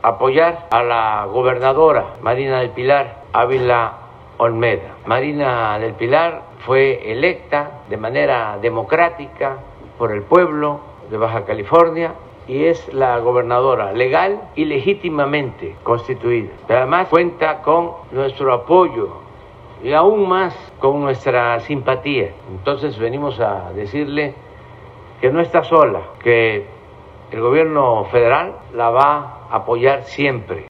apoyar a la gobernadora Marina del Pilar Ávila Olmeda. Marina del Pilar fue electa de manera democrática por el pueblo de Baja California y es la gobernadora legal y legítimamente constituida. Pero además cuenta con nuestro apoyo y aún más con nuestra simpatía. Entonces venimos a decirle que no está sola, que el gobierno federal la va a apoyar siempre.